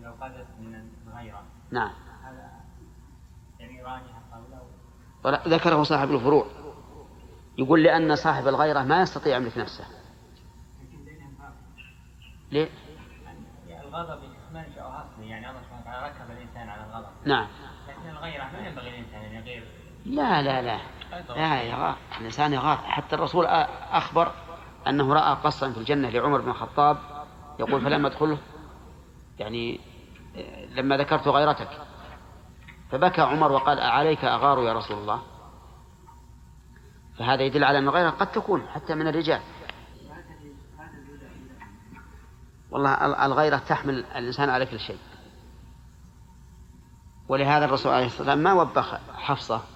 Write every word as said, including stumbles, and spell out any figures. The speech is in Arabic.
لو قدت من الغيرة. نعم. هذا يعني راجح قوله. ذكره صاحب الفروع، يقول لأن صاحب الغيرة ما يستطيع يملك نفسه. ليه؟ الغضب منشأ أصلي، يعني الله سبحانه وتعالى ركب الإنسان على الغضب. نعم. لكن الغيرة ما ينبغي الإنسان أن يغير. لا لا لا لا يغار، الإنسان يغار. حتى الرسول أخبر أنه رأى قصا في الجنة لعمر بن الخطاب، يقول فلما ادخله يعني لما ذكرت غيرتك فبكى عمر وقال عليك أغار يا رسول الله. فهذا يدل على أن الغيرة قد تكون حتى من الرجال. والله الغيرة تحمل الإنسان على كل شيء. ولهذا الرسول عليه الصلاة والسلام ما وبخ حفصة